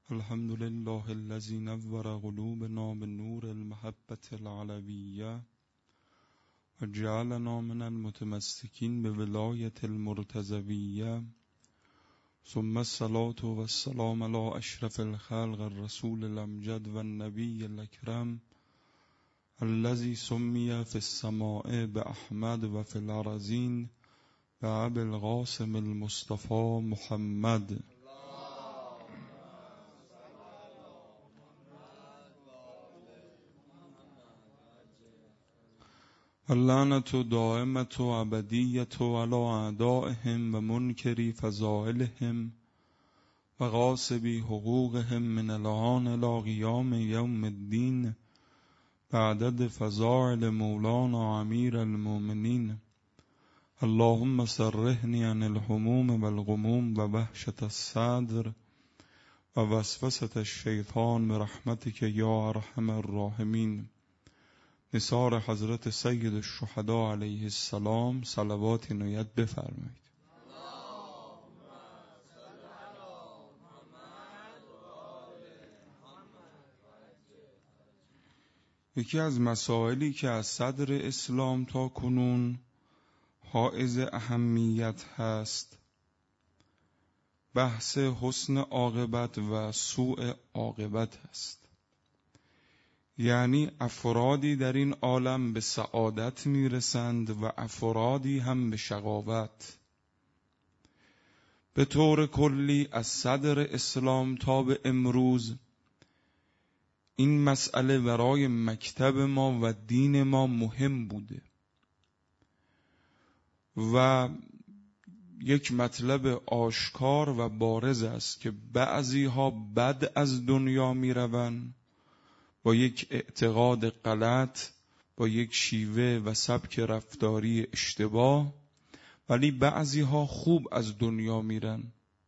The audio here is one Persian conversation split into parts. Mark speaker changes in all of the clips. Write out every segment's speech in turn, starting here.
Speaker 1: الحمد لله الذي نور قلوبنا بنور المحبة العلوية وجعلنا من المتمسكين بولاية المرتضوية، ثم الصلاة والسلام على أشرف الخلق الرسول الأمجد والنبي الأكرم الذي سمي في السماء بأحمد وفي الأرضين بأبي القاسم المصطفى محمد. اللعنة دائمة أبدية على أعدائهم ومنكري فضائلهم وغاصبي حقوقهم من الآن إلى قيام يوم الدين بعدد فضائل مولانا أمير المؤمنين. اللهم سرحني عن الهموم والغموم ووحشة الصدر ووسوسة الشیطان برحمتك یا ارحم الراحمین. نثار حضرت سید الشهدا علیه السلام صلوات عنایت بفرمایید. یکی از مسائلی که از صدر اسلام تا کنون حائز اهمیت هست بحث حسن عاقبت و سوء عاقبت است. یعنی افرادی در این عالم به سعادت میرسند و افرادی هم به شقاوت. به طور کلی از صدر اسلام تا به امروز این مسئله برای مکتب ما و دین ما مهم بوده و یک مطلب آشکار و بارز است که بعضی ها بد از دنیا می روند با یک اعتقاد غلط، با یک شیوه و سبک رفتاری اشتباه، ولی بعضی ها خوب از دنیا میرن.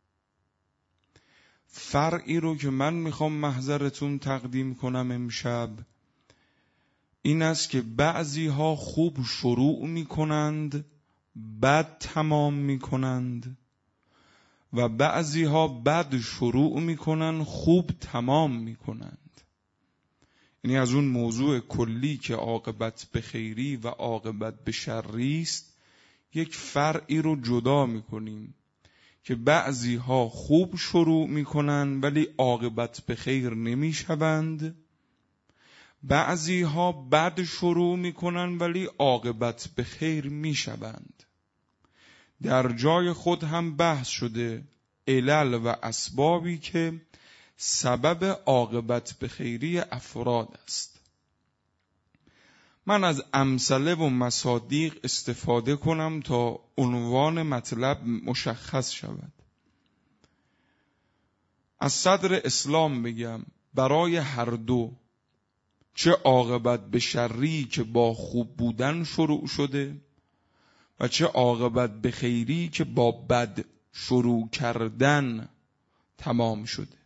Speaker 1: فرعی رو که من میخوام محضرتون تقدیم کنم امشب این است که بعضی ها خوب شروع میکنند بد تمام میکنند و بعضی ها بد شروع میکنند خوب تمام میکنند. یعنی از اون موضوع کلی که عاقبت به خیری و عاقبت به شری است یک فرعی رو جدا میکنیم که بعضی ها خوب شروع میکنن ولی عاقبت به خیر نمیشوند، بعضی ها بد شروع میکنن ولی عاقبت به خیر میشوند. در جای خود هم بحث شده علل و اسبابی که سبب عاقبت به خیری افراد است. من از امثله و مصادیق استفاده کنم تا عنوان مطلب مشخص شود. از صدر اسلام بگم برای هر دو، چه عاقبت به شری که با خوب بودن شروع شده و چه عاقبت به خیری که با بد شروع کردن تمام شده.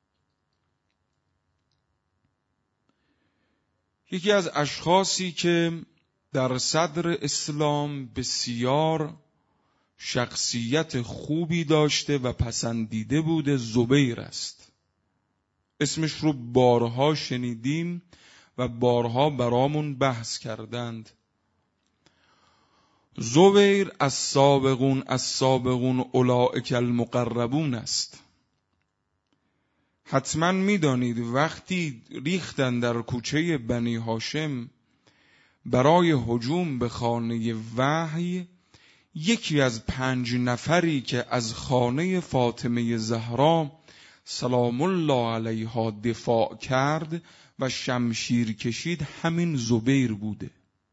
Speaker 1: یکی از اشخاصی که در صدر اسلام بسیار شخصیت خوبی داشته و پسندیده بوده زبیر است. اسمش رو بارها شنیدیم و بارها برامون بحث کردند. زبیر از سابقون اولئک المقربون است. حتما میدانید وقتی ریختن در کوچه بنی هاشم برای هجوم به خانه وحی، یکی از 5 نفری که از خانه فاطمه زهرا سلام الله علیها دفاع کرد و شمشیر کشید همین زبیر بوده.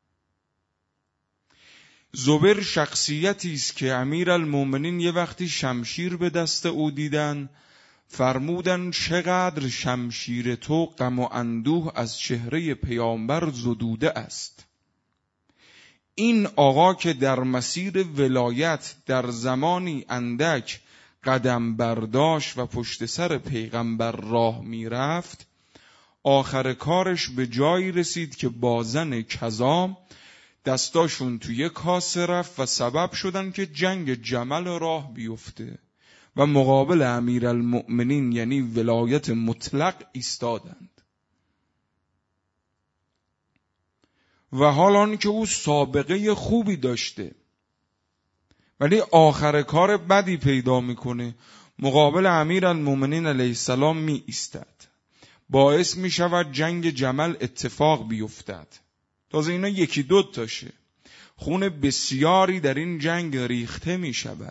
Speaker 1: زبیر شخصیتی است که امیرالمومنین یه وقتی شمشیر به دست او دیدن فرمودن چقدر شمشیر تو غم و اندوه از چهره پیامبر زدوده است. این آقا که در مسیر ولایت در زمانی اندک قدم برداشت و پشت سر پیغمبر راه می رفت، آخر کارش به جایی رسید که با زن کذا دستاشون توی کاسه رفت و سبب شدن که جنگ جمل راه بیفته و مقابل امیرالمؤمنین یعنی ولایت مطلق ایستادند. و حال آن که او سابقه خوبی داشته ولی آخر کار بدی پیدا میکنه، مقابل امیرالمؤمنین علیه السلام می ایستد، باعث می شود جنگ جمل اتفاق بیفتد. تازه اینا یکی دو تاشه، خون بسیاری در این جنگ ریخته می شود.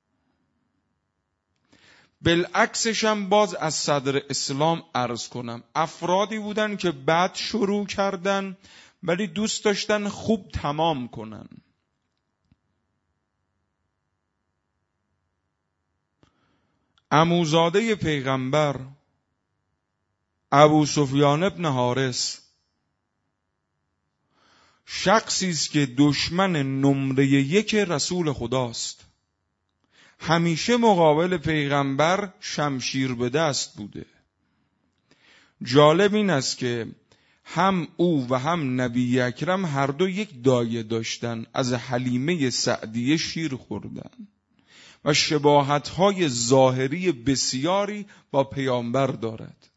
Speaker 1: بالعکسش هم باز از صدر اسلام عرض کنم، افرادی بودن که بد شروع کردن ولی دوست داشتن خوب تمام کنن. عموزاده پیغمبر ابو سفیان ابن حارث شخصی است که دشمن نمره 1 رسول خداست. همیشه مقابل پیغمبر شمشیر به دست بوده. جالب این است که هم او و هم نبی اکرم هر دو یک دایه داشتن، از حلیمه سعدیه شیر خوردن و شباهت‌های ظاهری بسیاری با پیامبر دارد.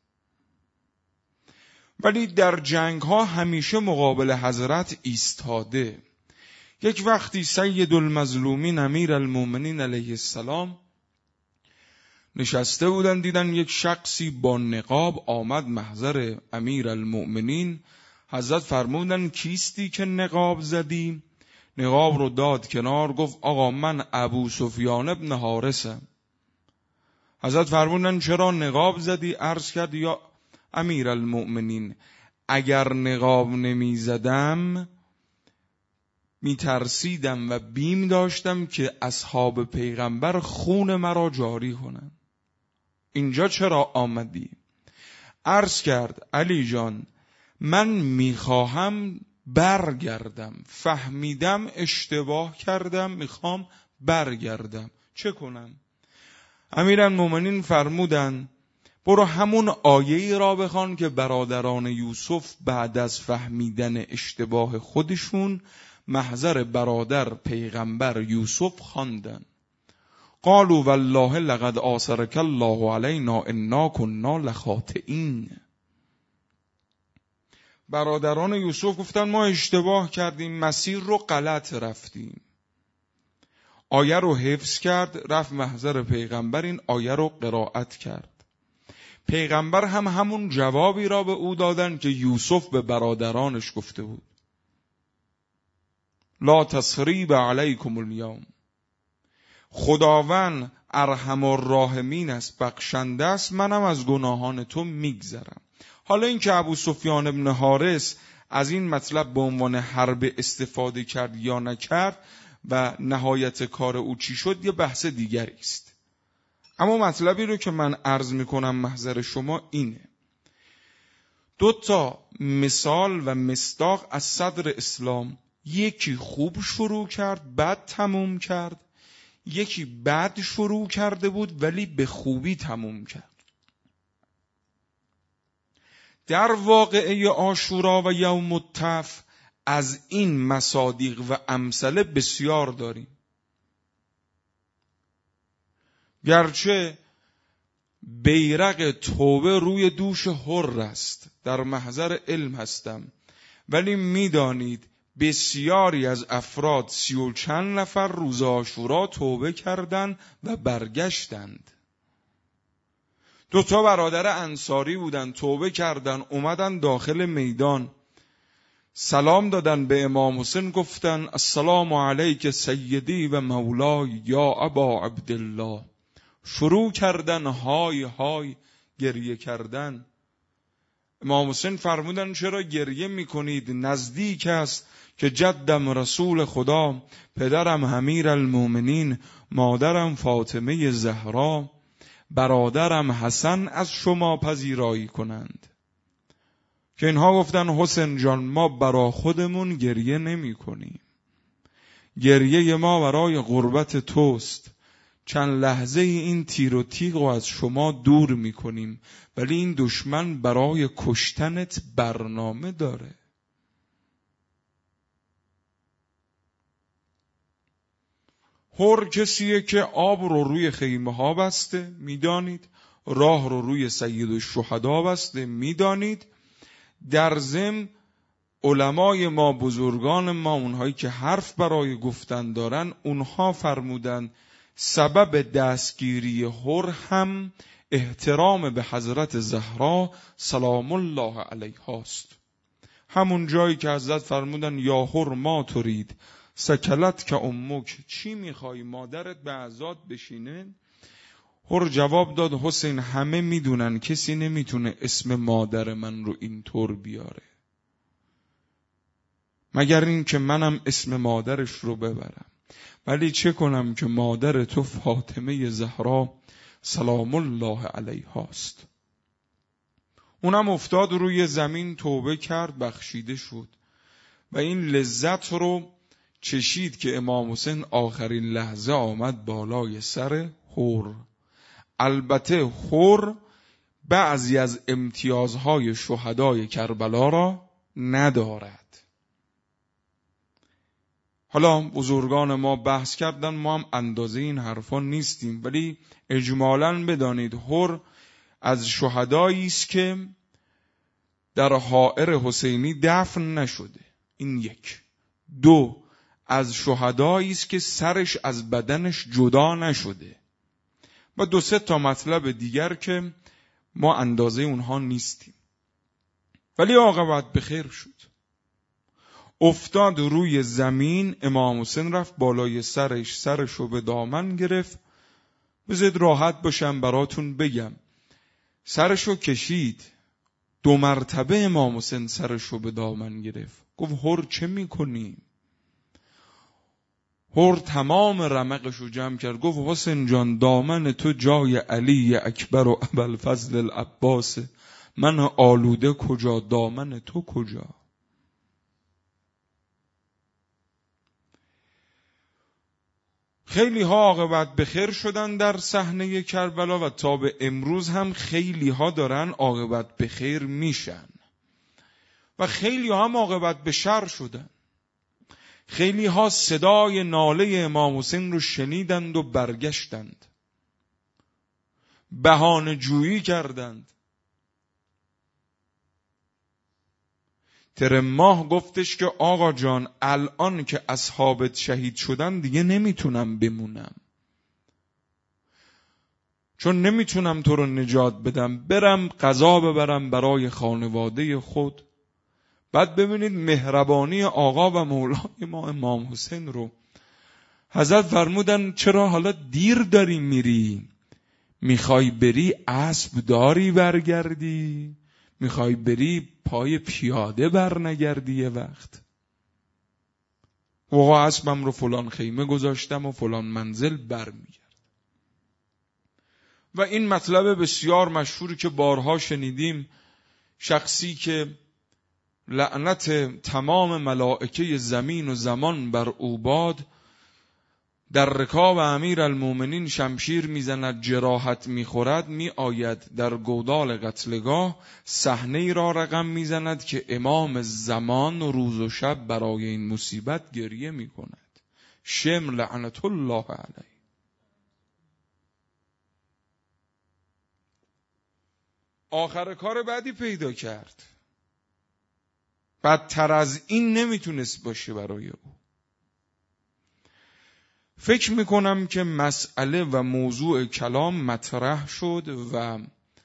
Speaker 1: ولی در جنگ‌ها همیشه مقابل حضرت ایستاده. یک وقتی سید المظلومین امیرالمؤمنین علیه السلام نشسته بودن، دیدن یک شخصی با نقاب آمد محضر امیرالمؤمنین. حضرت فرمودن کیستی که نقاب زدی؟ نقاب رو داد کنار، گفت آقا من ابو سفیان ابن حارثم. حضرت فرمودن چرا نقاب زدی؟ عرض کرد یا امیرالمؤمنین اگر نقاب نمی زدم می ترسیدم و بیم داشتم که اصحاب پیغمبر خون مرا جاری کنن. اینجا چرا آمدی؟ عرض کرد علی جان من میخواهم برگردم، فهمیدم اشتباه کردم، میخوام برگردم، چه کنم؟ امیرالمؤمنین فرمودن برو همون آیه‌ای را بخوان که برادران یوسف بعد از فهمیدن اشتباه خودشون محضر برادر پیغمبر یوسف خواندن. قالوا والله لقد آثرك الله علینا انا كنا لخاطئین. برادران یوسف گفتن ما اشتباه کردیم، مسیر رو غلط رفتیم. آیه رو حفظ کرد، رفت محضر پیغمبر، این آیه رو قرائت کرد. پیغمبر هم همون جوابی را به او دادن که یوسف به برادرانش گفته بود. لا تثریب علیکم الیوم. خداوند ارحم الراحمین است، بخشنده است، منم از گناهان تو میگذرم. حالا این که ابو سفیان ابن حارث از این مطلب به عنوان حرب استفاده کرد یا نکرد و نهایت کار او چی شد یه بحث دیگری است. اما مطلبی رو که من عرض میکنم محضر شما اینه. 2 مثال و مصداق از صدر اسلام، یکی خوب شروع کرد بد تموم کرد، یکی بد شروع کرده بود ولی به خوبی تموم کرد. در واقعه عاشورا و یوم التف از این مصادیق و امثله بسیار داریم. گرچه بیرق توبه روی دوش حر است، در محضر علم هستم، ولی میدانید بسیاری از افراد 30 و چند نفر روز عاشورا توبه کردند و برگشتند. 2 برادر انصاری بودن، توبه کردن، اومدن داخل میدان، سلام دادن به امام حسین، گفتن السلام علیک سیدی و مولای یا ابا عبدالله. شروع کردن های های گریه کردن. امام حسین فرمودن چرا گریه میکنید؟ نزدیک است که جدم رسول خدا، پدرم امیرالمؤمنین، مادرم فاطمه زهرا، برادرم حسن از شما پذیرایی کنند. که اینها گفتن حسین جان ما برای خودمون گریه نمی کنیم، گریه ما برای غربت توست. چند لحظه این تیر و تیغ رو از شما دور می کنیم، ولی این دشمن برای کشتنت برنامه داره. حر کسیه که آب رو روی خیمه ها بسته، میدانید، راه رو روی سید الشهدا بسته، میدانید. در ضمن علمای ما، بزرگان ما، اونهایی که حرف برای گفتن دارن، اونها فرمودن سبب دستگیری حر هم احترام به حضرت زهرا سلام الله علیها است. همون جایی که حضرت فرمودن یا حر ما ترید سکلت که امک، چی میخوای مادرت به عزات بشینه؟ حر جواب داد حسین همه میدونن کسی نمیتونه اسم مادر من رو اینطور بیاره مگر این که منم اسم مادرش رو ببرم، ولی چه کنم که مادر تو فاطمه زهرا سلام الله علیها است. اونم افتاد روی زمین، توبه کرد، بخشیده شد و این لذت رو چشید که امام حسین آخرین لحظه آمد بالای سر حر. البته حر بعضی از امتیازهای شهدای کربلا را ندارد. حالا بزرگان ما بحث کردن، ما هم اندازه این حرفا نیستیم، ولی اجمالاً بدانید حر از شهدایی است که در حائر حسینی دفن نشده. این یک. دو، از شهدایی است که سرش از بدنش جدا نشده و دو سه تا مطلب دیگر که ما اندازه اونها نیستیم. ولی عاقبت به خیر شد. افتاد روی زمین، امام حسین رفت بالای سرشو به دامن گرفت. بذارید راحت باشم براتون بگم، سرشو کشید. 2 مرتبه امام حسین سرشو به دامن گرفت. گفت حر چه میکنی؟ حر تمام رمقشو جمع کرد، گفت حسین جان دامن تو جای علی اکبر و ابوالفضل العباس، من آلوده کجا، دامن تو کجا؟ خیلی ها عاقبت به خیر شدن در صحنه کربلا و تا به امروز هم خیلی ها دارن عاقبت به خیر میشن و خیلی ها هم عاقبت به شر شدن. خیلی ها صدای ناله امام حسین رو شنیدند و برگشتند، بهانه جویی کردند. ترماه گفتش که آقا جان الان که اصحابت شهید شدن دیگه نمیتونم بمونم، چون نمیتونم تو رو نجات بدم، برم قضا ببرم برای خانواده خود. بعد ببینید مهربانی آقا و مولای ما امام حسین رو. حضرت فرمودن چرا حالا دیر داری میری؟ میخوای بری اسب داری برگردی؟ میخوای بری پای پیاده برنگردی یه وقت؟ آقا اسبم رو فلان خیمه گذاشتم و فلان منزل برمیگرد. و این مطلب بسیار مشهوری که بارها شنیدیم، شخصی که لعنت تمام ملائکه زمین و زمان بر او باد، در رکاب امیرالمومنین شمشیر میزند، جراحت میخورد، میآید در گودال قتلگاه، صحنه‌ای را رقم میزند که امام زمان روز و شب برای این مصیبت گریه میکند. شمر لعنت الله علیه. آخر کار بعدی پیدا کرد، بدتر از این نمیتونست باشه برای او. فکر میکنم که مسئله و موضوع کلام مطرح شد و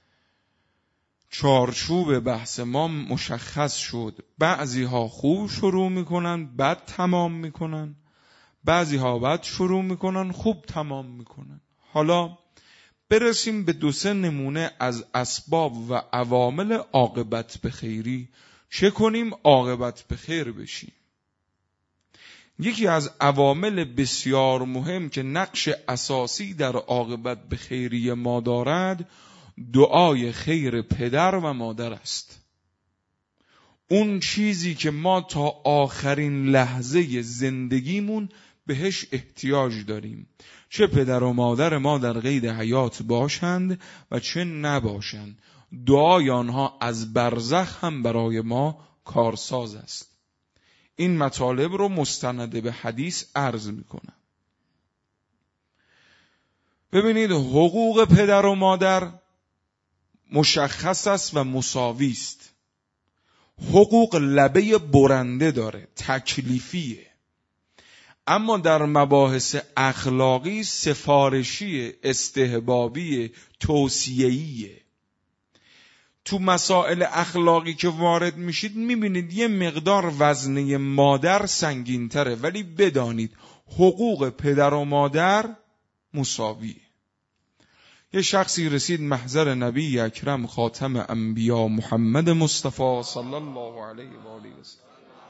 Speaker 1: چارچوب بحث ما مشخص شد. بعضی ها خوب شروع میکنن بد تمام میکنن، بعضی ها بد شروع میکنن خوب تمام میکنن. حالا برسیم به 2-3 نمونه از اسباب و عوامل عاقبت به خیری. چه کنیم عاقبت به خیر بشیم؟ یکی از عوامل بسیار مهم که نقش اساسی در عاقبت به خیری ما دارد، دعای خیر پدر و مادر است. اون چیزی که ما تا آخرین لحظه زندگیمون بهش احتیاج داریم، چه پدر و مادر ما در قید حیات باشند و چه نباشند، دعای آنها از برزخ هم برای ما کارساز است. این مطالب رو مستند به حدیث عرض میکنم. ببینید حقوق پدر و مادر مشخص است و مساوی است. حقوق لبه برنده داره، تکلیفیه، اما در مباحث اخلاقی سفارشی، استحبابی، توصیه‌ایه. تو مسائل اخلاقی که وارد میشید میبینید یه مقدار وزنه مادر سنگین تره، ولی بدانید حقوق پدر و مادر مساویه. یه شخصی رسید محضر نبی اکرم خاتم انبیا محمد مصطفی صلی الله علیه و آله و سلم.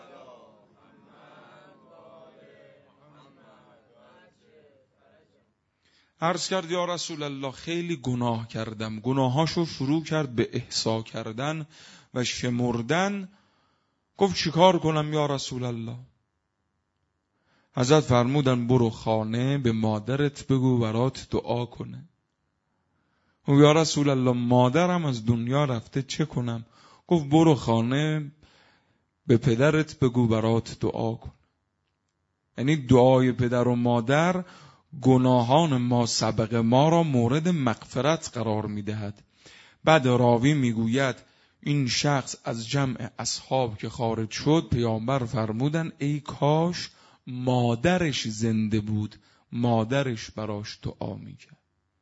Speaker 1: عرض کرد یا رسول الله خیلی گناه کردم. گناهاشو شروع کرد به احصا کردن و شمردن. گفت چیکار کنم یا رسول الله؟ حضرت فرمودن برو خانه به مادرت بگو برات دعا کنه. و یا رسول الله مادرم از دنیا رفته چه کنم؟ گفت برو خانه به پدرت بگو برات دعا کن. یعنی دعای پدر و مادر گناهان ما سبق ما را مورد مغفرت قرار میدهد. بعد راوی میگوید این شخص از جمع اصحاب که خارج شد پیامبر فرمودن ای کاش مادرش زنده بود، مادرش براش دعا میکرد.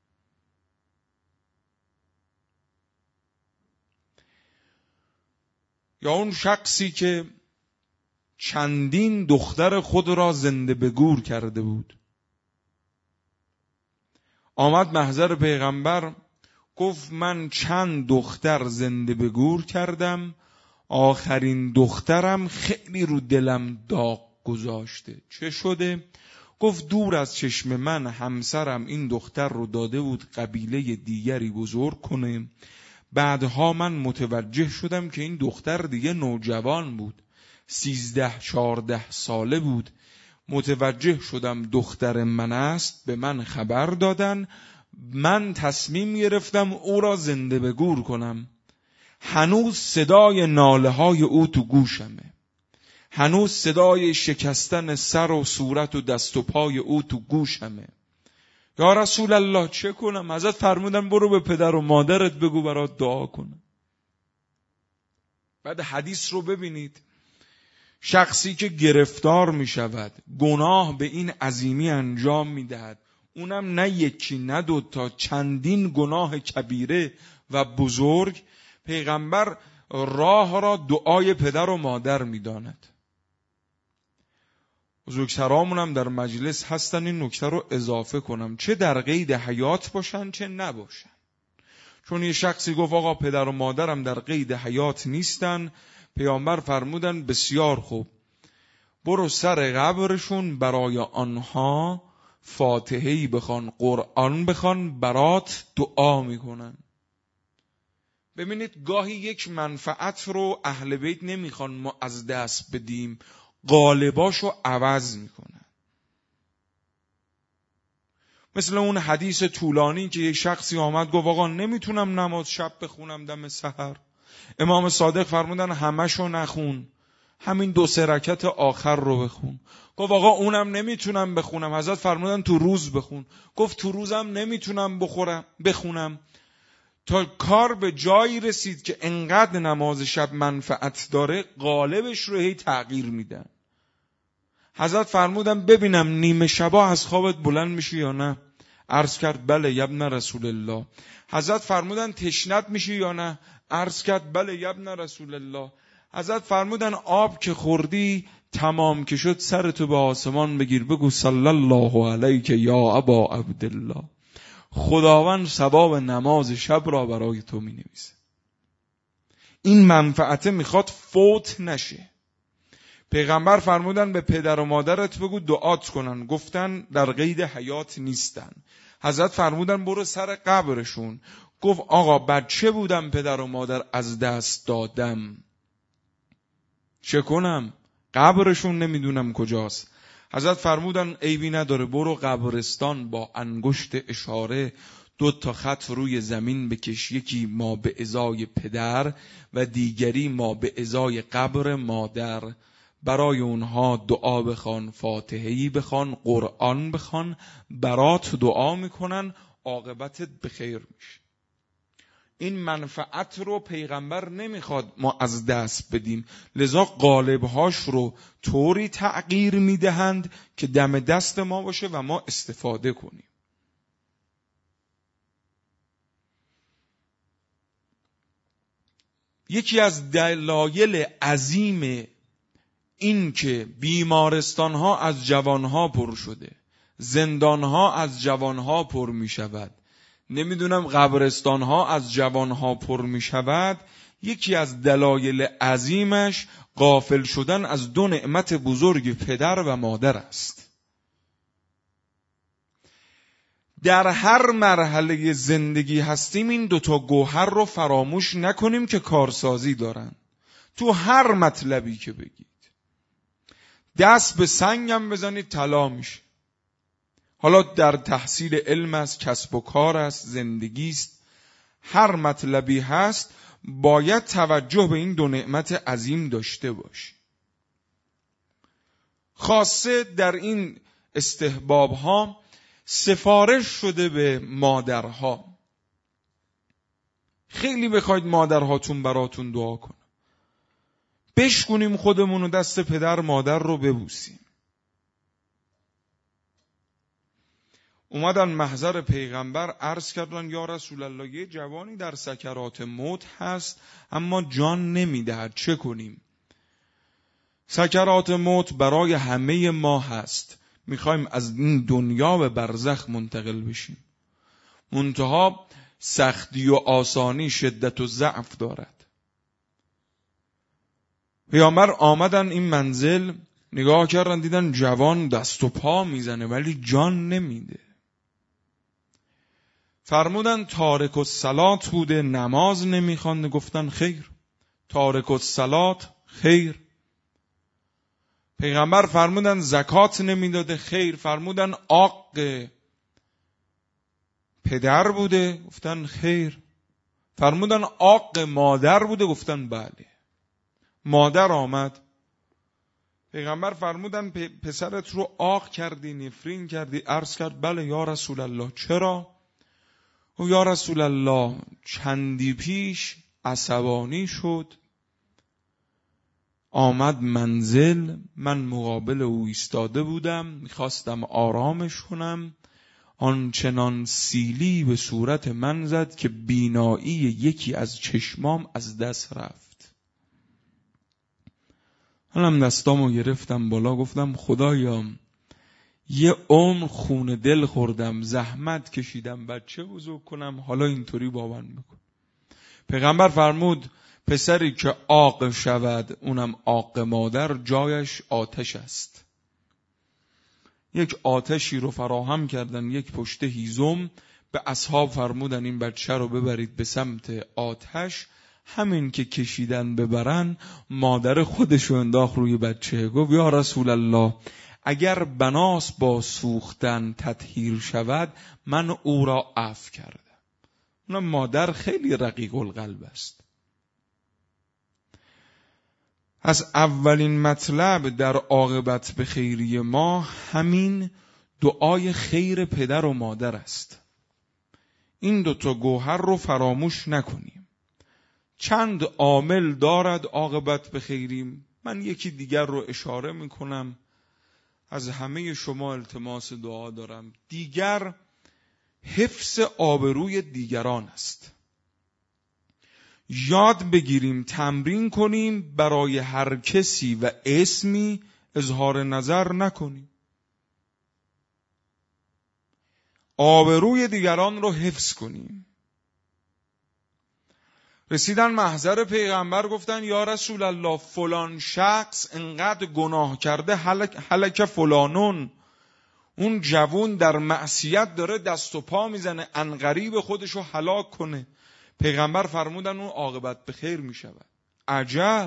Speaker 1: یا اون شخصی که چندین دختر خود را زنده به گور کرده بود، آمد محضر پیغمبر گفت من چند دختر زنده به گور کردم، آخرین دخترم خیلی رو دلم داغ گذاشته. چه شده؟ گفت دور از چشم من همسرم این دختر رو داده بود قبیله دیگری بزرگ کنه. بعدها من متوجه شدم که این دختر دیگه نوجوان بود، 13-14 ساله بود. متوجه شدم دختر من است، به من خبر دادن، من تصمیم گرفتم او را زنده به گور کنم. هنوز صدای ناله های او تو گوشمه، هنوز صدای شکستن سر و صورت و دست و پای او تو گوشمه. یا رسول الله چه کنم؟ حضرت فرمودن برو به پدر و مادرت بگو برات دعا کنم. بعد حدیث رو ببینید، شخصی که گرفتار می شود، گناه به این عظیمی انجام می دهد، اونم نه یکی نه دوتا، چندین گناه کبیره و بزرگ، پیغمبر راه را دعای پدر و مادر می داند. بزرگترامون هم در مجلس هستن، این نکته رو اضافه کنم، چه در قید حیات باشن چه نباشن. چون یه شخصی گفت آقا پدر و مادرم در قید حیات نیستن، پیامبر فرمودن بسیار خوب، برو سر قبرشون برای آنها فاتحه‌ای بخوان، قرآن بخوان، برات دعا میکنن. ببینید گاهی یک منفعت رو اهل بیت نمیخوان ما از دست بدیم، غالباشو عوض میکنن. مثل اون حدیث طولانی که یک شخصی آمد گفت آقا نمیتونم نماز شب بخونم دم سحر. امام صادق فرمودن همشو نخون، همین 2-3 رکعت آخر رو بخون. گفت آقا اونم نمیتونم بخونم. حضرت فرمودن تو روز بخون. گفت تو روزم نمیتونم بخونم. تا کار به جایی رسید که انقدر نماز شب منفعت داره غالبش رو هی تغییر میدن. حضرت فرمودن ببینم نیمه شبا از خوابت بلند میشی یا نه؟ عرض کرد بله یبن رسول الله. حضرت فرمودن تشنت میشی یا نه؟ عرض کرد بله یبن رسول الله. حضرت فرمودن آب که خوردی تمام که شد سرتو به آسمان بگیر بگو صلی الله علیک یا ابا عبدالله، خداوند ثواب نماز شب را برای تو می نویسه. این منفعته میخواد فوت نشه. پیغمبر فرمودن به پدر و مادرت بگو دعات کنن، گفتن در قید حیات نیستن. حضرت فرمودن برو سر قبرشون. گفت آقا بچه بودم پدر و مادر از دست دادم، چه کنم؟ قبرشون نمیدونم کجاست. حضرت فرمودن عیبی نداره، برو قبرستان با انگشت اشاره 2 خط روی زمین بکش، یکی ما به ازای پدر و دیگری ما به ازای قبر مادر، برای اونها دعا بخوان، فاتحه‌ای بخوان، قرآن بخوان، برات دعا میکنن، عاقبتت به خیر میشه. این منفعت رو پیغمبر نمیخواد ما از دست بدیم، لذا قالبهاش رو طوری تغییر میدهند که دم دست ما باشه و ما استفاده کنیم. یکی از دلایل عظیم این که بیمارستان‌ها از جوان‌ها پر شده، زندان‌ها از جوان‌ها پر می‌شود، نمیدونم قبرستان‌ها از جوان‌ها پر می‌شود، یکی از دلایل عظیمش غافل شدن از دو نعمت بزرگ پدر و مادر است. در هر مرحله زندگی هستیم این دوتا گوهر رو فراموش نکنیم که کارسازی دارن. تو هر مطلبی که بگید، دست به سنگم بزنید طلا میشه. حالا در تحصیل علم است، کسب و کار است، زندگی است، هر مطلبی هست باید توجه به این دو نعمت عظیم داشته باشی. خاصه در این استحباب ها سفارش شده به مادرها. خیلی بخواید مادرهاتون براتون دعا کنه، بشکنیم خودمون و دست پدر مادر رو ببوسیم. اومدن محضر پیغمبر عرض کردن یا رسول الله یه جوانی در سکرات موت هست اما جان نمیدهد، چه کنیم؟ سکرات موت برای همه ما هست، میخوایم از این دنیا به برزخ منتقل بشیم، منتها سختی و آسانی شدت و ضعف دارد. پیامبر آمدن این منزل، نگاه کردن دیدن جوان دست و پا میزنه ولی جان نمیده. فرمودن تارک الصلات بوده، نماز نمیخوانده. گفتن خیر. تارک الصلات خیر. پیغمبر فرمودن زکات نمیداده، خیر. فرمودن عاق پدر بوده، گفتن خیر. فرمودن عاق مادر بوده، گفتن بله. مادر آمد، پیغمبر فرمودن پسرت رو عاق کردی، نفرین کردی؟ عرض کرد بله یا رسول الله. چرا؟ و یا رسول الله چندی پیش عصبانی شد، آمد منزل، من مقابل او ایستاده بودم، میخواستم آرامش کنم، آنچنان سیلی به صورت من زد که بینایی یکی از چشمام از دست رفت. حالم دستامو گرفتم بالا، گفتم خدایا یه عمر خون دل خوردم، زحمت کشیدم بچه بزرگ کنم، حالا اینطوری با من بکن. پیغمبر فرمود پسری که عاق شود، اونم عاق مادر، جایش آتش است. یک آتشی رو فراهم کردن، یک پشت هیزم، به اصحاب فرمودن این بچه رو ببرید به سمت آتش. همین که کشیدن ببرن، مادر خودشو انداخت روی بچه، گفت یا رسول الله اگر بناس با سوختن تطهیر شود من او را عفو کردم. اون مادر خیلی رقیق القلب است. از اولین مطلب در عاقبت به خیری ما همین دعای خیر پدر و مادر است. این دوتا گوهر رو فراموش نکنیم. چند عامل دارد عاقبت به خیری، من یکی دیگر رو اشاره میکنم. از همه شما التماس دعا دارم. دیگر حفظ آبروی دیگران است. یاد بگیریم، تمرین کنیم برای هر کسی و اسمی اظهار نظر نکنیم. آبروی دیگران رو حفظ کنیم. رسیدن محضر پیغمبر، گفتن یا رسول الله فلان شخص انقدر گناه کرده، هلک فلانون، اون جوون در معصیت داره دست و پا میزنه، عنقریب خودشو هلاک کنه. پیغمبر فرمودن اون عاقبت به خیر میشود. عجب،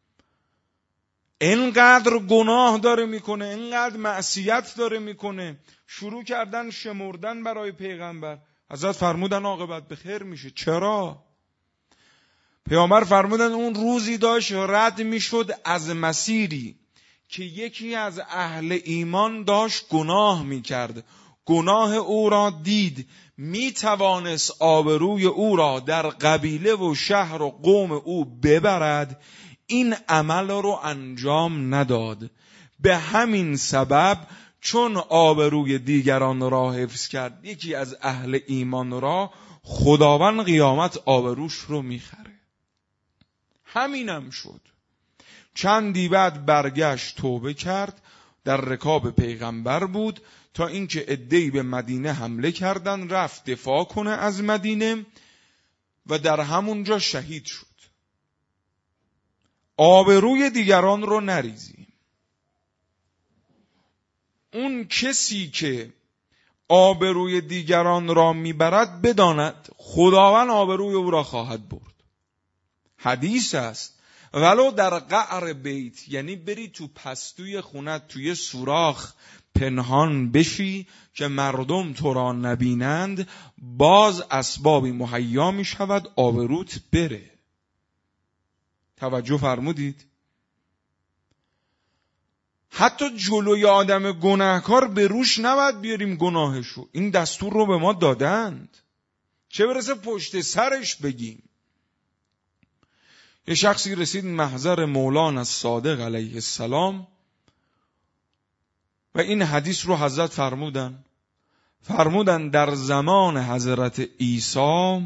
Speaker 1: اینقدر گناه داره میکنه، اینقدر معصیت داره میکنه. شروع کردن شمردن برای پیغمبر. حضرت فرمودن عاقبت به خیر میشه. چرا؟ پیامبر فرمودن اون روزی داشت رد میشد از مسیری که یکی از اهل ایمان داشت گناه میکرد. گناه او را دید، می توانست آبروی او را در قبیله و شهر و قوم او ببرد، این عمل رو انجام نداد. به همین سبب چون آبروی دیگران را حفظ کرد، یکی از اهل ایمان را خداوند قیامت آبروش رو میخره. همینم شد. چندی بعد برگشت توبه کرد، در رکاب پیغمبر بود تا اینکه عده‌ای به مدینه حمله کردن، رفت دفاع کنه از مدینه و در همونجا شهید شد. آبروی دیگران رو نریزیم. اون کسی که آبروی دیگران را میبرد بداند خداوند آبروی او را خواهد برد. حدیث است ولو در قعر بیت، یعنی بری تو پستوی خونت توی سوراخ پنهان بشی که مردم تو را نبینند، باز اسبابی مهیا می شود آبروت بره. توجه فرمودید؟ حتی جلوی آدم گناهکار به روش نباید بیاریم گناهشو، این دستور رو به ما دادند، چه برسه پشت سرش بگیم. یه شخصی رسید محضر مولانا صادق علیه السلام و این حدیث رو حضرت فرمودن در زمان حضرت عیسی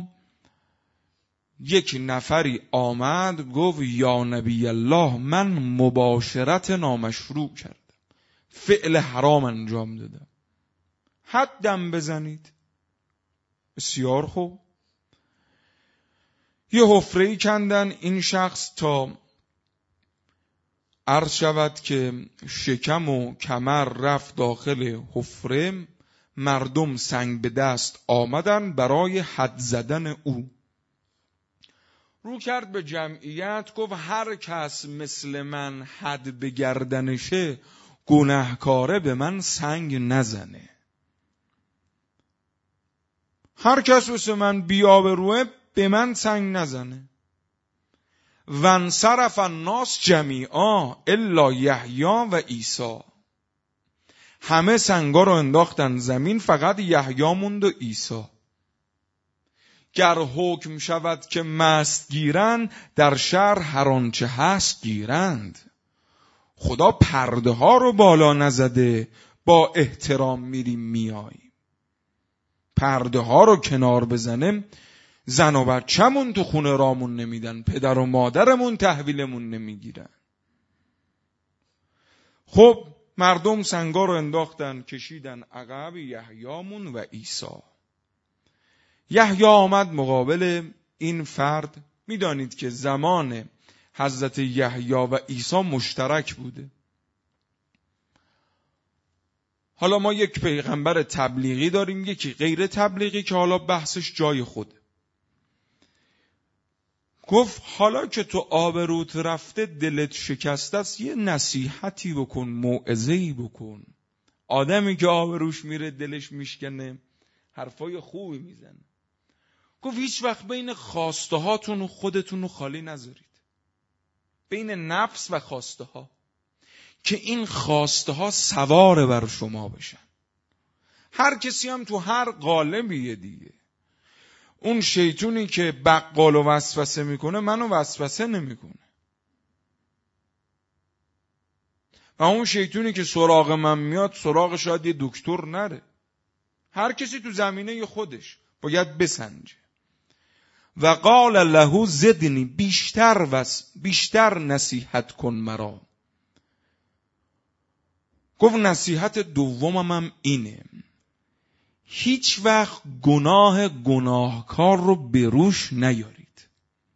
Speaker 1: یک نفری آمد گفت یا نبی الله، من مباشرت نامشروع کردم، فعل حرام انجام دادم، حدم بزنید. بسیار خوب. یه حفره‌ای کندن، این شخص تا عرض شود که شکم و کمر رفت داخل حفره، مردم سنگ به دست آمدن برای حد زدن او. رو کرد به جمعیت گفت هر کس مثل من حد به گردنشه گناهکاره به من سنگ نزنه. هر کس مثل من بی‌آبروه به من سنگ نزنه. وانصرف الناس جمیعا الا یحیی و عیسی. همه سنگا رو انداختن زمین، فقط یحیی موند و عیسی. گر حکم شود که مست گیرند، در شهر هر آنچه هست گیرند. خدا پرده ها رو بالا نزده با احترام میریم میاییم. پرده ها رو کنار بزنه، زن و بچه‌مون تو خونه رامون نمیدن، پدر و مادرمون تحویلمون نمیگیرن. خب مردم سنگا رو انداختن، کشیدن عقب یحیامون و عیسی. یحیی آمد مقابل این فرد. میدانید که زمان حضرت یحیی و عیسی مشترک بوده. حالا ما یک پیغمبر تبلیغی داریم، یکی غیر تبلیغی که حالا بحثش جای خوده. گفت حالا که تو آبروت رفته، دلت شکسته است، یه نصیحتی بکن، موعظه‌ای بکن. آدمی که آبروش میره دلش میشکنه حرفای خوبی میزنه. گفت هیچ وقت بین خواسته هاتون و خودتون رو خالی نذارید، بین نفس و خواسته ها، که این خواسته ها سوار بر شما بشن. هر کسی هم تو هر قالبیه دیگه. اون شیطونی که بقال و وسوسه میکنه منو وسوسه نمیکنه، و اون شیطونی که سراغ من میاد سراغ شاید یه دکتر نره. هر کسی تو زمینه خودش باید بسنجه. و قال له زدنی، بیشتر نصیحت کن مرا. گفت نصیحت دومم هم اینه، هیچ وقت گناهکار رو به روش نیارید.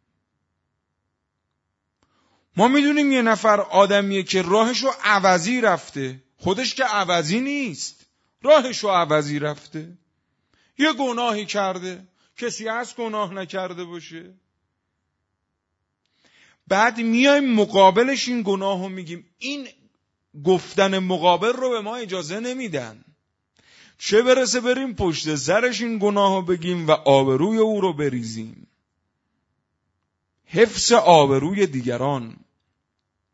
Speaker 1: ما میدونیم یه نفر آدمیه که راهشو عوضی رفته، خودش که عوضی نیست، راهشو عوضی رفته، یه گناهی کرده، کسی هست گناه نکرده باشه. بعد میایم مقابلش این گناهو میگیم. این گفتن مقابل رو به ما اجازه نمیدن، چه برسه بریم پشت سرش این گناهو بگیم و آبروی او رو بریزیم. حفظ آبروی دیگران.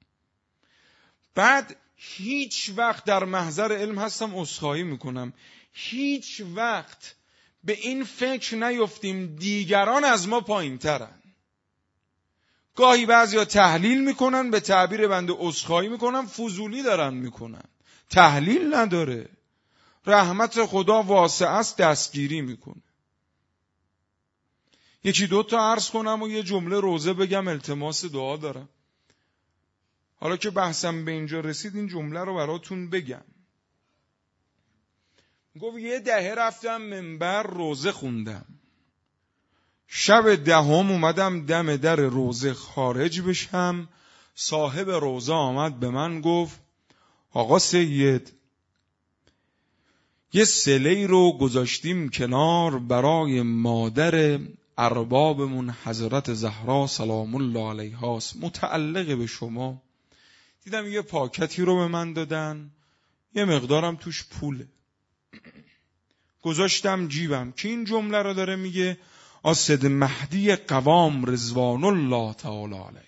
Speaker 1: بعد هیچ وقت در محضر علم هستم، عذرخواهی میکنم، هیچ وقت به این فکر نیفتیم دیگران از ما پایین ترن. گاهی بعضیا تحلیل میکنن، به تعبیر بنده عذرخواهی میکنن، فضولی دارن میکنن. تحلیل نداره. رحمت خدا واسع است، دستگیری میکنه. یکی دو تا عرض کنم و یه جمله روزه بگم، التماس دعا دارم. حالا که بحثم به اینجا رسید این جمله رو براتون بگم. گفت یه دهه رفتم منبر روزه خوندم. شب دهم اومدم دم در روزه خارج بشم. صاحب روزه آمد به من گفت آقا سید، یه صله‌ای رو گذاشتیم کنار برای مادر اربابمون حضرت زهرا سلام الله علیها، متعلق به شما. دیدم یه پاکتی رو به من دادن، یه مقدارم توش پوله. گذاشتم جیبم که این جمله رو داره میگه آسد مهدی قوام رضوان الله تعالی علیه.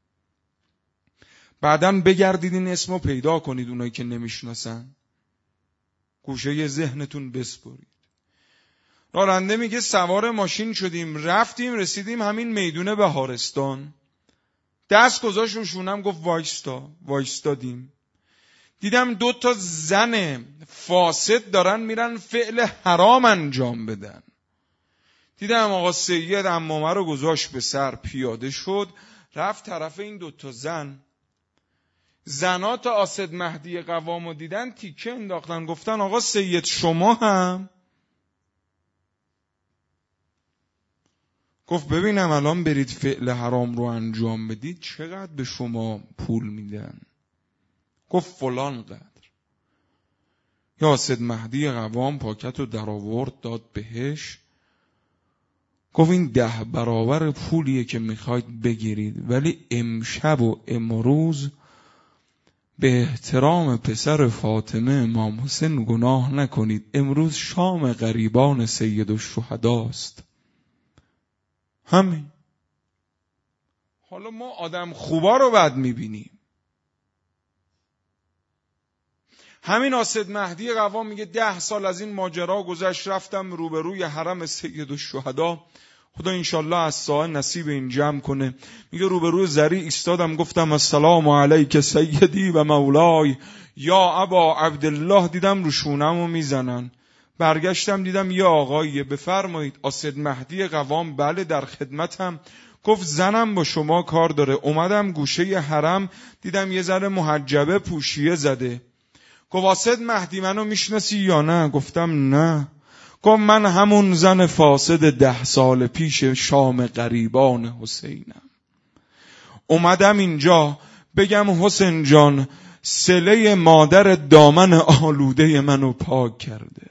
Speaker 1: بعدن بگردید این اسمو پیدا کنید، اونایی که نمیشناسن گوشه ذهنتون بسپرید. راننده میگه سوار ماشین شدیم، رفتیم رسیدیم همین میدون بهارستان. دست گذاشت رو شونم گفت وایستادیم. دیدم 2 تا زن فاسد دارن میرن فعل حرام انجام بدن. دیدم آقا سید عمامه رو گذاشت به سر، پیاده شد رفت طرف این 2 تا زن. زنات آسد مهدی قوام رو دیدن تیکه انداختن، گفتن آقا سید شما هم؟ گفت ببینم الان برید فعل حرام رو انجام بدید چقدر به شما پول میدن؟ گفت فلان قدر. یا آسد مهدی قوام پاکت رو در آورد داد بهش، گفت این 10 برابر پولیه که میخواید بگیرید، ولی امشب و امروز به احترام پسر فاطمه امام حسین گناه نکنید، امروز شام غریبان سید الشهداست. همین. حالا ما آدم خوبا رو بد میبینیم. همین آسد مهدی قوام میگه 10 سال از این ماجرا گذشت، رفتم روبروی حرم سید الشهدا، خدا انشالله از ساعه نصیب این جمع کنه. میگه روبروی زری ایستادم، گفتم السلام علیک سیدی و مولای یا ابا عبدالله. دیدم رو شونمو میزنن. برگشتم دیدم یه آقاییه. بفرمایید. آسد مهدی قوام بله در خدمتم. گفت زنم با شما کار داره. اومدم گوشه حرم دیدم یه زن محجبه پوشیه زده. گفت آسد مهدی منو میشناسی یا نه؟ گفتم نه. گفت من همون زن فاسد 10 سال پیش شام غریبان حسینم. اومدم اینجا بگم حسین جان صله مادر دامن آلوده منو پاک کرده.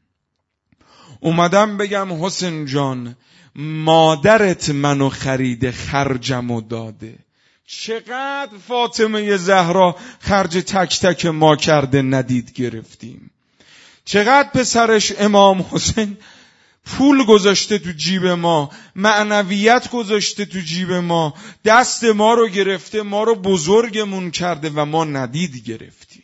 Speaker 1: اومدم بگم حسین جان مادرت منو خریده، خرجمو داده. چقدر فاطمه زهرا خرج تک تک ما کرده ندید گرفتیم. چقدر پسرش امام حسین پول گذاشته تو جیب ما، معنویت گذاشته تو جیب ما، دست ما رو گرفته، ما رو بزرگمون کرده و ما ندید گرفتیم.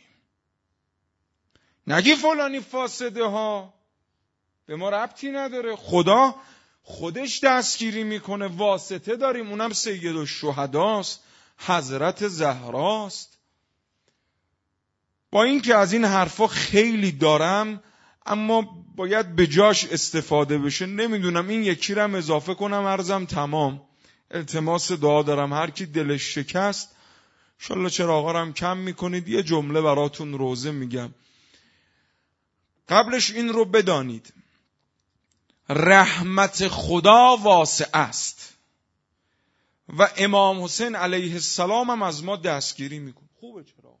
Speaker 1: نگی فلانی فاسده ها، به ما ربطی نداره. خدا خودش دستگیری میکنه، واسطه داریم، اونم سید الشهداست، حضرت زهراست. با این که از این حرفا خیلی دارم اما باید به جاش استفاده بشه. نمیدونم این یکی رم اضافه کنم عرضم تمام. التماس دعا دارم هر کی دلش شکست انشالله چراغا رم کم میکنید. یه جمله براتون روزه میگم. قبلش این رو بدانید رحمت خدا واسع است و امام حسین علیه السلام هم از ما دستگیری میکنه. خوبه چراغ.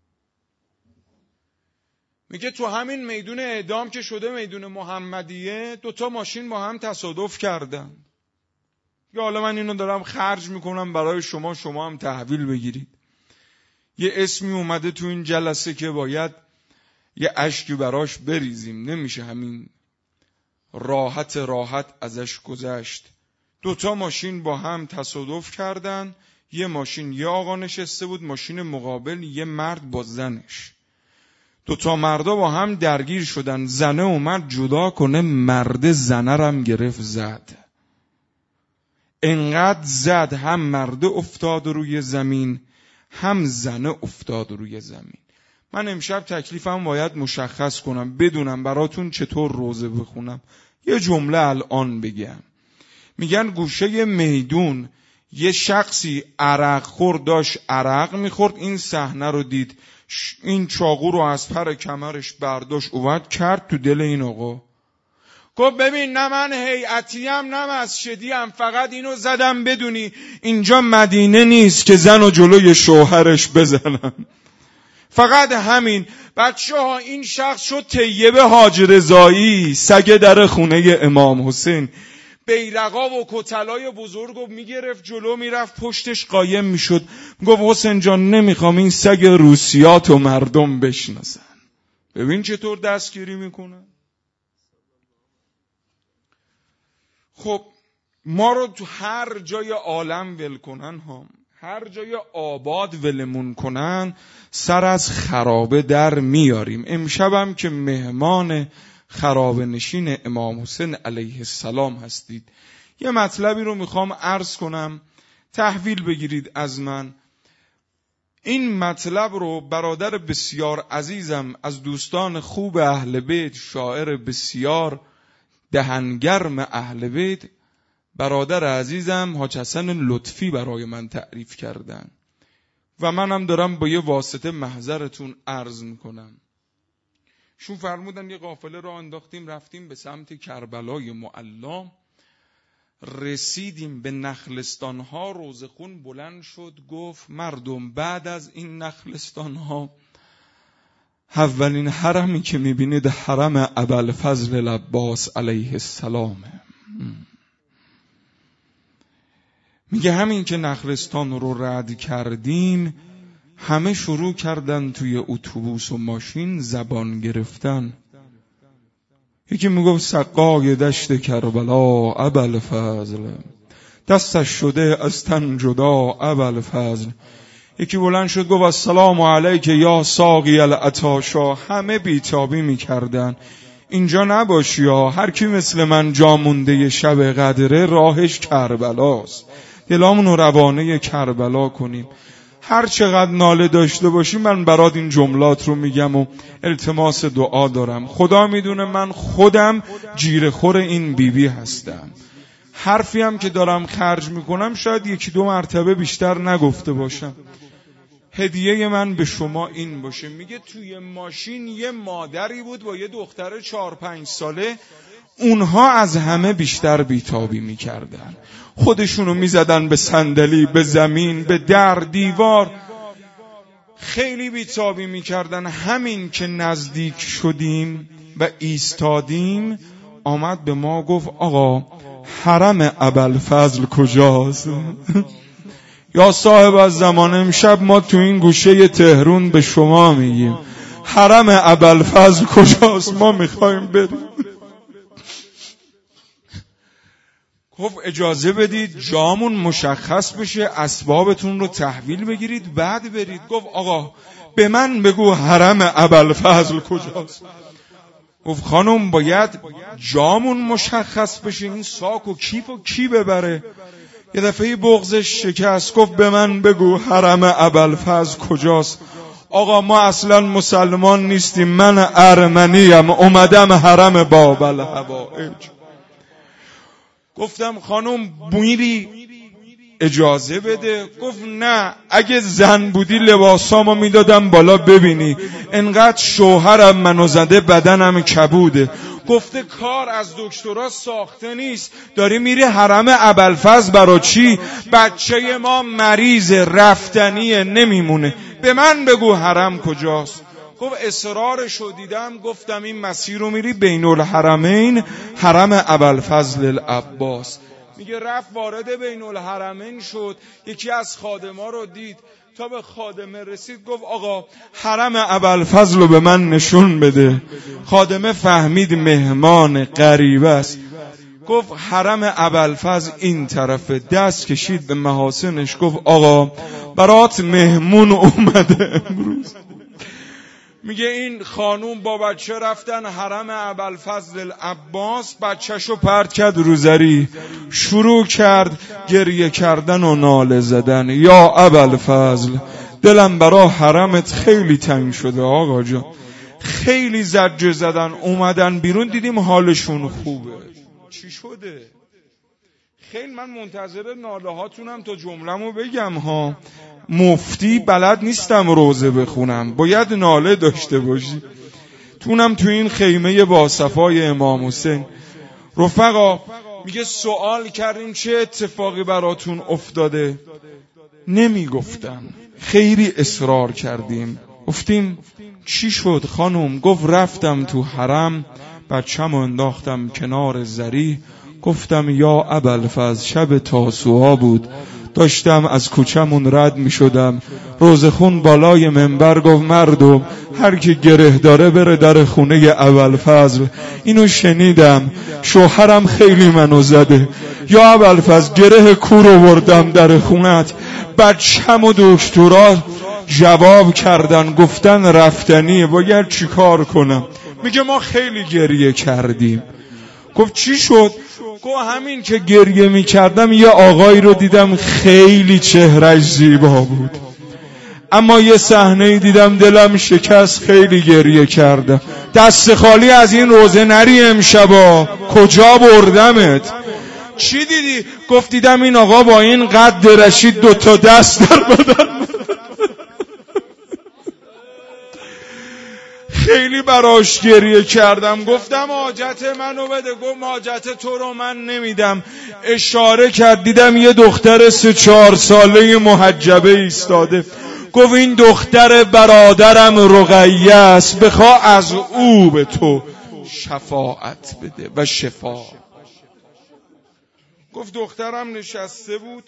Speaker 1: میگه تو همین میدون اعدام که شده میدون محمدیه 2 تا ماشین با هم تصادف کردن. یا حالا من اینو دارم خرج میکنم برای شما، شما هم تحویل بگیرید. یه اسمی اومده تو این جلسه که باید یه اشکی براش بریزیم، نمیشه همین راحت ازش گذشت. 2 تا ماشین با هم تصادف کردن. یه ماشین یه آقا نشسته بود، ماشین مقابل یه مرد با زنش. دوتا مردا با هم درگیر شدن، زنه اومد جدا کنه، مرد زنه رم گرفت زد. انقدر زد هم مرد افتاد روی زمین هم زنه افتاد روی زمین. من امشب تکلیفم باید مشخص کنم، بدونم براتون چطور روزه بخونم. یه جمله الان بگم. میگن گوشه میدون یه شخصی عرق خور داشت عرق میخورد، این صحنه رو دید، این چاقو رو از پر کمرش برداشت اومد کرد تو دل این آقا. گفت ببین نه من هیئتیم نه مسجدیم، فقط اینو زدم بدونی اینجا مدینه نیست که زن و جلوی شوهرش بزنم، فقط همین. بچه‌ها این شخص شد طیب حاج رضایی، سگ در خونه امام حسین. بیرقا و کتلای بزرگو میگرفت جلو، میرفت پشتش قایم میشد، گفت حسین جان نمیخوام این سگ روسیاتو مردم بشناسن. ببین چطور دستگیری میکنن. خب ما رو تو هر جای عالم ول کنن ها، هر جای آباد ولمون کنن، سر از خرابه در میاریم. امشبم که مهمان خرابه نشین امام حسین علیه السلام هستید، یه مطلبی رو میخوام عرض کنم، تحویل بگیرید از من. این مطلب رو برادر بسیار عزیزم از دوستان خوب اهل بیت، شاعر بسیار دهنگرم اهل بیت، برادر عزیزم حاج حسن لطفی برای من تعریف کردن و منم دارم با یه واسطه محضرتون عرض میکنم. شون فرمودن یه قافله را انداختیم رفتیم به سمت کربلای معلا، رسیدیم به نخلستانها، روزخون بلند شد گفت مردم بعد از این نخلستانها اولین حرمی که میبینید حرم ابوالفضل العباس علیه السلامه. میگه همین که نخلستان رو رد کردیم همه شروع کردن توی اتوبوس و ماشین زبان گرفتن. یکی میگفت سقای دشت کربلا ابوالفضل، دستش شده از تن جدا ابوالفضل. یکی بلند شد گفت السلام علیک یا ساقی العطاشا. همه بیتابی میکردن اینجا نباشی یا هر کی مثل من جا مونده شب قدره راهش کربلاست، دلامون رو روانه کربلا کنیم. هر چقدر ناله داشته باشی من برات این جملات رو میگم و التماس دعا دارم. خدا میدونه من خودم جیره‌خور این بیبی هستم. حرفی هم که دارم خرج میکنم شاید یکی دو مرتبه بیشتر نگفته باشم. هدیه من به شما این باشه. میگه توی ماشین یه مادری بود با یه دختر 4-5 ساله، اونها از همه بیشتر بیتابی میکردن، خودشونو میزدن به صندلی، به زمین، به در دیوار، خیلی بیتابی میکردن. همین که نزدیک شدیم و ایستادیم آمد به ما گفت آقا حرم ابوالفضل کجاست؟ یا صاحب از زمان امشب ما تو این گوشه تهرون به شما میگیم حرم ابوالفضل کجاست، ما میخوایم بریم. خب اجازه بدید جامون مشخص بشه، اسبابتون رو تحویل بگیرید بعد برید. گفت آقا به من بگو حرم ابوالفضل کجاست. گفت خانم باید جامون مشخص بشه، این ساک و کیف و کی ببره. یه دفعه بغضش شکست، گفت به من بگو حرم ابوالفضل کجاست. آقا ما اصلا مسلمان نیستیم، من ارمنیم، اومدم حرم باب الحوائج. گفتم خانم میری اجازه بده. گفت نه اگه زن بودی لباسامو میدادم بالا ببینی، انقدر شوهرم منو زده بدنم کبوده. گفته کار از دکترا ساخته نیست، داری میری حرم ابوالفضل برا چی؟ بچه ما مریض رفتنیه نمیمونه، به من بگو حرم کجاست. گفت اصرارشو دیدم، گفتم این مسیر رو میری بین الحرمین، حرم ابوالفضل العباس. میگه رفت وارد بین الحرمین شد، یکی از خادما رو دید، تا به خادمه رسید گفت آقا حرم ابوالفضل رو به من نشون بده. خادمه فهمید مهمان غریبه است، گفت حرم ابوالفضل این طرفه. دست کشید به محاسنش گفت آقا برات مهمون اومده امروز. میگه این خانوم با بچه رفتن حرم ابوالفضل العباس، بچهشو پرت کرد رو زری، شروع کرد گریه کردن و ناله زدن. یا ابوالفضل، دلم برا حرمت خیلی تنگ شده آقا جان. خیلی زجه زدن، اومدن بیرون دیدیم حالشون خوبه. چی شده؟ خیلی من منتظر ناله هاتونم تا جمله‌مو بگم ها. مفتی بلد نیستم روزه بخونم، باید ناله داشته باشی. تونم تو این خیمه با صفای امام حسین. رفقا میگه سوال کردیم چه اتفاقی براتون افتاده؟ نمیگفتن، خیلی اصرار کردیم. گفتیم چی شد خانم؟ گفت رفتم تو حرم، بچه‌مو انداختم کنار زری، گفتم یا ابوالفضل شب تاسوعا بود، داشتم از کوچمون رد می شدم، روزخون بالای منبر گفت مردم هر کی گره داره بره در خونه ابوالفضل. اینو شنیدم، شوهرم خیلی منو زده. یا ابوالفضل گره کور آوردم در خونت. بچه‌م و دکترا جواب کردن گفتن رفتنیه، باید چی کار کنم؟ میگه ما خیلی گریه کردیم. گفت چی شد؟ گفت همین که گریه می کردم یه آقایی رو دیدم خیلی چهرش زیبا بود، اما یه صحنه دیدم دلم شکست، خیلی گریه کردم. دست خالی از این روزه نری امشبا، کجا بردمت؟ چی دیدی؟ گفت دیدم این آقا با این قد رشید 2 دست در بدن. خیلی براش گریه کردم. گفتم حاجت منو بده. گفت حاجت تو رو من نمیدم. اشاره کرد دیدم یه دختر 3-4 ساله محجبه ایستاده. گفت این دختر برادرم رقیه است، بخوا از او به تو شفاعت بده و شفا. گفت دخترم نشسته بود.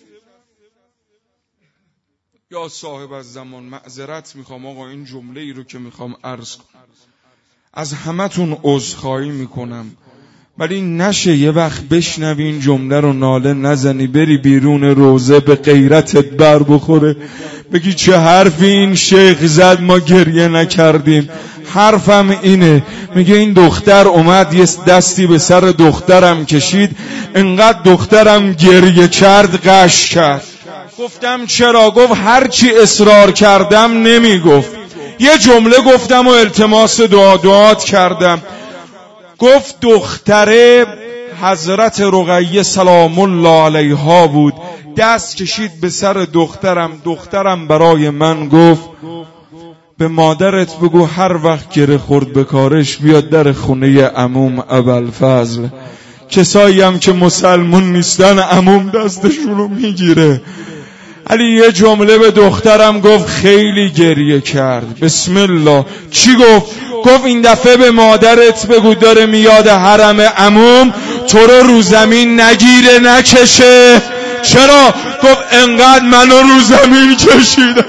Speaker 1: یا صاحب الزمان معذرت میخوام آقا، این جمله ای رو که میخوام عرض کنم از همتون عذرخواهی میکنم، ولی نشه یه وقت بشنوی این جمله رو ناله نزنی، بری بیرون روزه به غیرتت بر بخوره، بگی چه حرفی این شیخ زد ما گریه نکردیم. حرفم اینه، میگه این دختر اومد یه دستی به سر دخترم کشید، انقدر دخترم گریه کرد قش کرد. گفتم چرا؟ گفت هرچی اصرار کردم نمیگفت، یه جمله گفتم و التماس دعات کردم. گفت دختره حضرت رقیه سلام الله علیها بود، دست کشید به سر دخترم برای من گفت به مادرت بگو هر وقت گره خورد به کارش بیاد در خونه عموم ابوالفضل. کسایی هم که مسلمون نیستن عموم دستشونو میگیره. علی یه جمله به دخترم گفت، خیلی گریه کرد. بسم الله. چی گفت؟ گفت این دفعه به مادرت بگو داره میاد حرم عموم تو رو زمین نگیره نکشه. چرا؟ گفت انقدر منو رو زمین کشیدن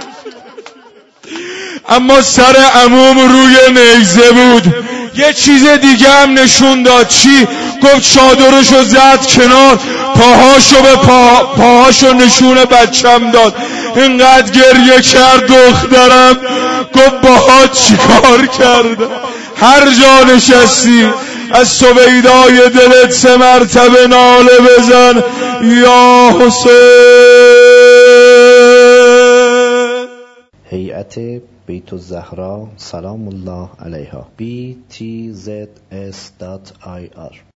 Speaker 1: اما سر عموم روی نیزه بود. یه چیز دیگه هم نشون داد. چی؟ گفت چادرشو زد کنار، پاهاشو به پاهاشو نشون بچم داد. اینقدر گریه کرد دخترم. گفت باهات چیکار کردم؟ هر جا نشستی از سویدای دلت 3 مرتبه ناله بزن یا حسین.
Speaker 2: هیئت بیت الزهرا سلام الله علیها BTZS.ir